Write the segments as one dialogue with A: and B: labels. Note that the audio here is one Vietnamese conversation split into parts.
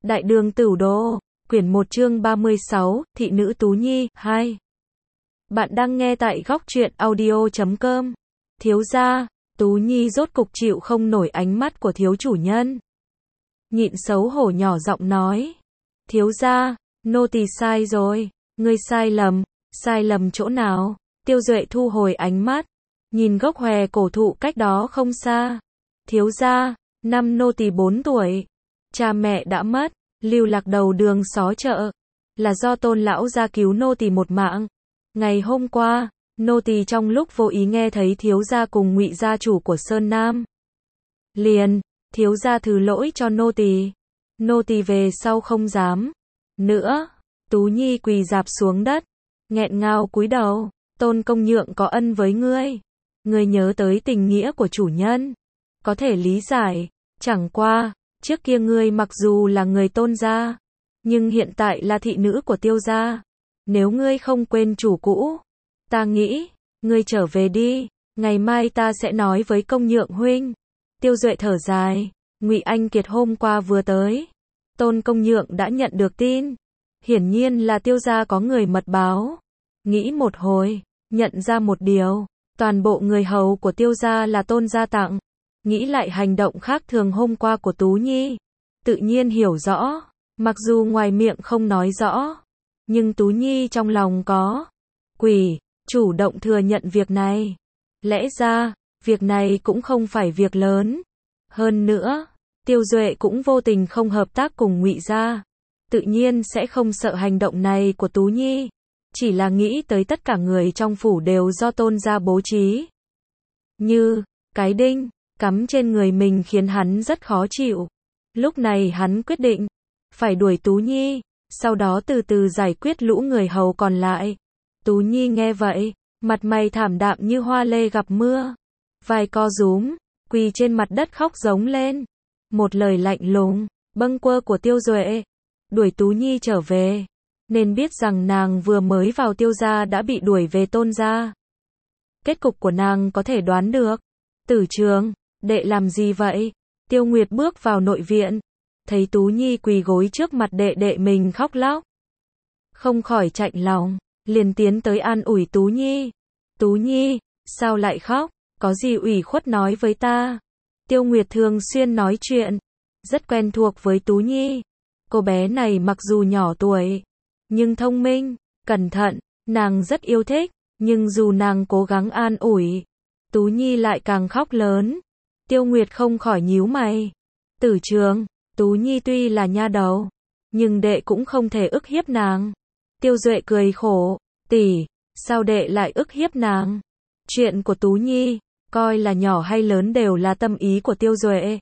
A: Đại đường Tửu Đô, quyển 1 chương 36, Thị nữ Tú Nhi, 2. Bạn đang nghe tại góc truyện audio.com. Thiếu gia, Tú Nhi rốt cục chịu không nổi ánh mắt của thiếu chủ nhân. Nhịn xấu hổ nhỏ giọng nói. Thiếu gia, nô tỳ sai rồi, ngươi sai lầm chỗ nào? Tiêu Duệ thu hồi ánh mắt, nhìn gốc hòe cổ thụ cách đó không xa. Thiếu gia, năm nô tỳ 4 tuổi. Cha mẹ đã mất, lưu lạc đầu đường xó chợ, là do Tôn lão gia cứu nô tỳ một mạng. Ngày hôm qua, nô tỳ trong lúc vô ý nghe thấy thiếu gia cùng Ngụy gia chủ của Sơn Nam. Liền, thiếu gia thứ lỗi cho nô tỳ về sau không dám nữa. Tú Nhi quỳ rạp xuống đất, nghẹn ngào cúi đầu. Tôn công nhượng có ân với ngươi nhớ tới tình nghĩa của chủ nhân, có thể lý giải, chẳng qua trước kia ngươi mặc dù là người Tôn gia, nhưng hiện tại là thị nữ của Tiêu gia. Nếu ngươi không quên chủ cũ, ta nghĩ, ngươi trở về đi, ngày mai ta sẽ nói với công nhượng huynh. Tiêu Duệ thở dài, Ngụy Anh Kiệt hôm qua vừa tới, Tôn công nhượng đã nhận được tin, hiển nhiên là Tiêu gia có người mật báo. Nghĩ một hồi, nhận ra một điều, toàn bộ người hầu của Tiêu gia là Tôn gia tặng. Nghĩ lại hành động khác thường hôm qua của Tú Nhi, tự nhiên hiểu rõ, mặc dù ngoài miệng không nói rõ, nhưng Tú Nhi trong lòng có quỷ, chủ động thừa nhận việc này. Lẽ ra, việc này cũng không phải việc lớn. Hơn nữa, Tiêu Duệ cũng vô tình không hợp tác cùng Ngụy gia, tự nhiên sẽ không sợ hành động này của Tú Nhi, chỉ là nghĩ tới tất cả người trong phủ đều do Tôn gia bố trí. Như cái đinh cắm trên người mình khiến hắn rất khó chịu. Lúc này hắn quyết định phải đuổi Tú Nhi, sau đó từ từ giải quyết lũ người hầu còn lại. Tú Nhi nghe vậy, mặt mày thảm đạm như hoa lê gặp mưa, vai co rúm, quỳ trên mặt đất khóc giống lên. Một lời lạnh lùng, bâng quơ của Tiêu Duệ, đuổi Tú Nhi trở về, nên biết rằng nàng vừa mới vào Tiêu gia đã bị đuổi về Tôn gia. Kết cục của nàng có thể đoán được. Tử Trường, đệ làm gì vậy? Tiêu Nguyệt bước vào nội viện, thấy Tú Nhi quỳ gối trước mặt đệ mình khóc lóc, không khỏi chạnh lòng, liền tiến tới an ủi Tú Nhi. Tú Nhi, sao lại khóc? Có gì ủy khuất nói với ta. Tiêu Nguyệt thường xuyên nói chuyện, rất quen thuộc với Tú Nhi. Cô bé này mặc dù nhỏ tuổi, nhưng thông minh, cẩn thận, nàng rất yêu thích, nhưng dù nàng cố gắng an ủi, Tú Nhi lại càng khóc lớn. Tiêu Nguyệt không khỏi nhíu mày. Tử Trường, Tú Nhi tuy là nha đầu, nhưng đệ cũng không thể ức hiếp nàng. Tiêu Duệ cười khổ, tỷ, sao đệ lại ức hiếp nàng? Chuyện của Tú Nhi, coi là nhỏ hay lớn đều là tâm ý của Tiêu Duệ.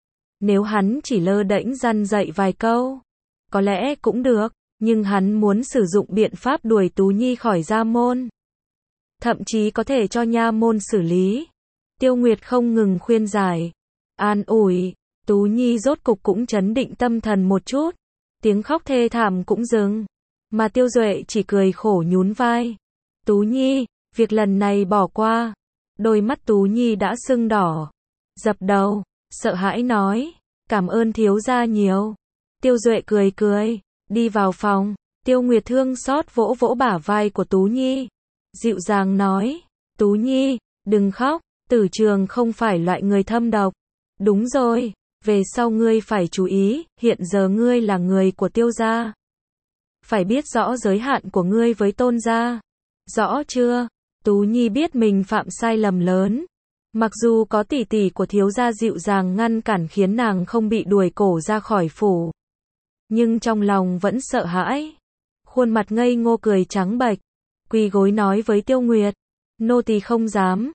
A: Nếu hắn chỉ lơ đễnh răn dạy vài câu, có lẽ cũng được, nhưng hắn muốn sử dụng biện pháp đuổi Tú Nhi khỏi gia môn. Thậm chí có thể cho nha môn xử lý. Tiêu Nguyệt không ngừng khuyên giải, an ủi, Tú Nhi rốt cục cũng trấn định tâm thần một chút, tiếng khóc thê thảm cũng dừng, mà Tiêu Duệ chỉ cười khổ nhún vai. Tú Nhi, việc lần này bỏ qua. Đôi mắt Tú Nhi đã sưng đỏ, dập đầu, sợ hãi nói, cảm ơn thiếu gia nhiều. Tiêu Duệ cười, đi vào phòng. Tiêu Nguyệt thương xót vỗ vỗ bả vai của Tú Nhi, dịu dàng nói, Tú Nhi, đừng khóc, Tử Trường không phải loại người thâm độc. Đúng rồi, về sau ngươi phải chú ý, hiện giờ ngươi là người của Tiêu gia, phải biết rõ giới hạn của ngươi với Tôn gia. Rõ chưa? Tú Nhi biết mình phạm sai lầm lớn. Mặc dù có tỷ tỷ của thiếu gia dịu dàng ngăn cản khiến nàng không bị đuổi cổ ra khỏi phủ, nhưng trong lòng vẫn sợ hãi. Khuôn mặt ngây ngô cười trắng bệch, quỳ gối nói với Tiêu Nguyệt, nô tỳ không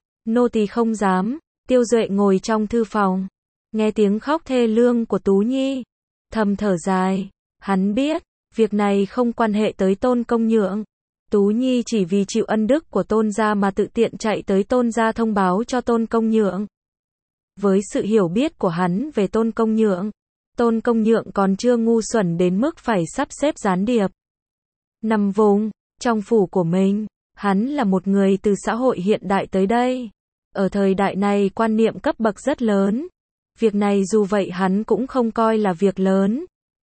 A: dám. Tiêu Duệ ngồi trong thư phòng, nghe tiếng khóc thê lương của Tú Nhi, thầm thở dài. Hắn biết, việc này không quan hệ tới Tôn công nhượng. Tú Nhi chỉ vì chịu ân đức của Tôn gia mà tự tiện chạy tới Tôn gia thông báo cho Tôn công nhượng. Với sự hiểu biết của hắn về Tôn công nhượng còn chưa ngu xuẩn đến mức phải sắp xếp gián điệp nằm vùng trong phủ của mình. Hắn là một người từ xã hội hiện đại tới đây. Ở thời đại này quan niệm cấp bậc rất lớn. Việc này dù vậy hắn cũng không coi là việc lớn.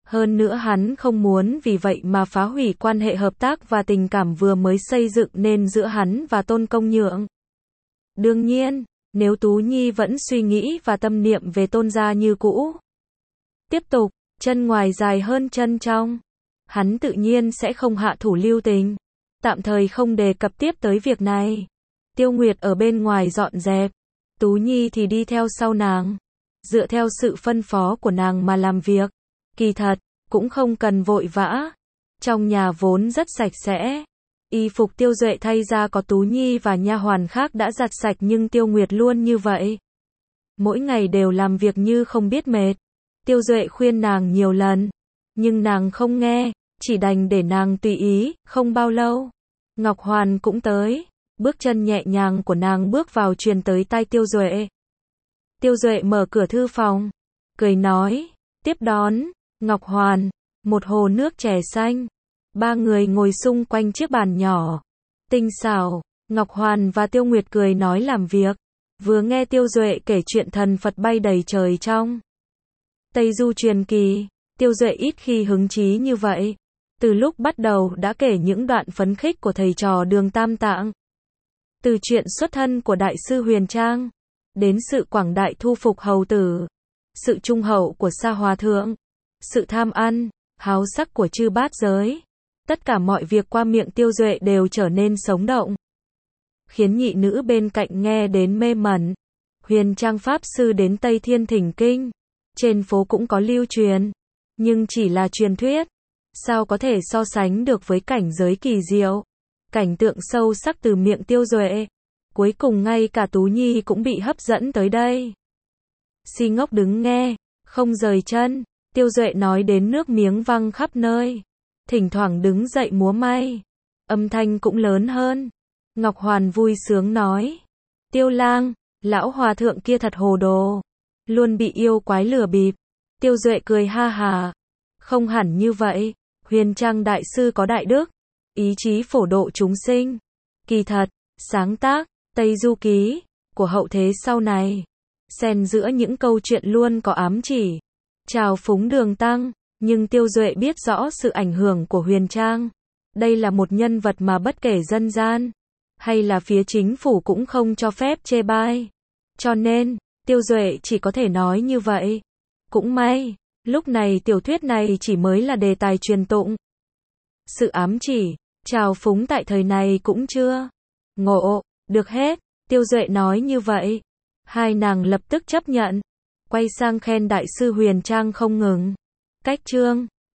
A: Hơn nữa hắn không muốn vì vậy mà phá hủy quan hệ hợp tác và tình cảm vừa mới xây dựng nên giữa hắn và Tôn Công Nhượng. Đương nhiên, nếu Tú Nhi vẫn suy nghĩ và tâm niệm về Tôn gia như cũ, tiếp tục, chân ngoài dài hơn chân trong, hắn tự nhiên sẽ không hạ thủ lưu tình, tạm thời không đề cập tiếp tới việc này. Tiêu Nguyệt ở bên ngoài dọn dẹp, Tú Nhi thì đi theo sau nàng, dựa theo sự phân phó của nàng mà làm việc. Kỳ thật, cũng không cần vội vã. Trong nhà vốn rất sạch sẽ. Y phục Tiêu Duệ thay ra có Tú Nhi và nha hoàn khác đã giặt sạch nhưng Tiêu Nguyệt luôn như vậy. Mỗi ngày đều làm việc như không biết mệt. Tiêu Duệ khuyên nàng nhiều lần, nhưng nàng không nghe, chỉ đành để nàng tùy ý. Không bao lâu, Ngọc Hoàn cũng tới. Bước chân nhẹ nhàng của nàng bước vào truyền tới tai Tiêu Duệ. Tiêu Duệ mở cửa thư phòng, cười nói, tiếp đón, Ngọc Hoàn, một hồ nước chè xanh. Ba người ngồi xung quanh chiếc bàn nhỏ, tinh xảo. Ngọc Hoàn và Tiêu Nguyệt cười nói làm việc, vừa nghe Tiêu Duệ kể chuyện thần Phật bay đầy trời trong Tây Du truyền kỳ. Tiêu Duệ ít khi hứng chí như vậy. Từ lúc bắt đầu đã kể những đoạn phấn khích của thầy trò Đường Tam Tạng. Từ chuyện xuất thân của Đại sư Huyền Trang, đến sự quảng đại thu phục hầu tử, sự trung hậu của Sa Hòa Thượng, sự tham ăn, háo sắc của chư bát giới. Tất cả mọi việc qua miệng Tiêu Duệ đều trở nên sống động, khiến nhị nữ bên cạnh nghe đến mê mẩn. Huyền Trang Pháp Sư đến Tây Thiên thỉnh kinh, trên phố cũng có lưu truyền, nhưng chỉ là truyền thuyết, sao có thể so sánh được với cảnh giới kỳ diệu, cảnh tượng sâu sắc từ miệng Tiêu Duệ. Cuối cùng ngay cả Tú Nhi cũng bị hấp dẫn tới đây. Si ngốc đứng nghe, không rời chân. Tiêu Duệ nói đến nước miếng văng khắp nơi, thỉnh thoảng đứng dậy múa may, âm thanh cũng lớn hơn. Ngọc Hoàn vui sướng nói, Tiêu lang, lão hòa thượng kia thật hồ đồ, luôn bị yêu quái lừa bịp. Tiêu Duệ cười ha hà, không hẳn như vậy, Huyền Trang đại sư có đại đức, ý chí phổ độ chúng sinh. Kỳ thật, sáng tác Tây Du Ký của hậu thế sau này, xen giữa những câu chuyện luôn có ám chỉ trào phúng Đường Tăng, nhưng Tiêu Duệ biết rõ sự ảnh hưởng của Huyền Trang. Đây là một nhân vật mà bất kể dân gian hay là phía chính phủ cũng không cho phép chê bai. Cho nên, Tiêu Duệ chỉ có thể nói như vậy. Cũng may, lúc này tiểu thuyết này chỉ mới là đề tài truyền tụng. Sự ám chỉ, trào phúng tại thời này cũng chưa ngộ được hết. Tiêu Duệ nói như vậy, hai nàng lập tức chấp nhận, quay sang khen đại sư Huyền Trang không ngừng. Cách chương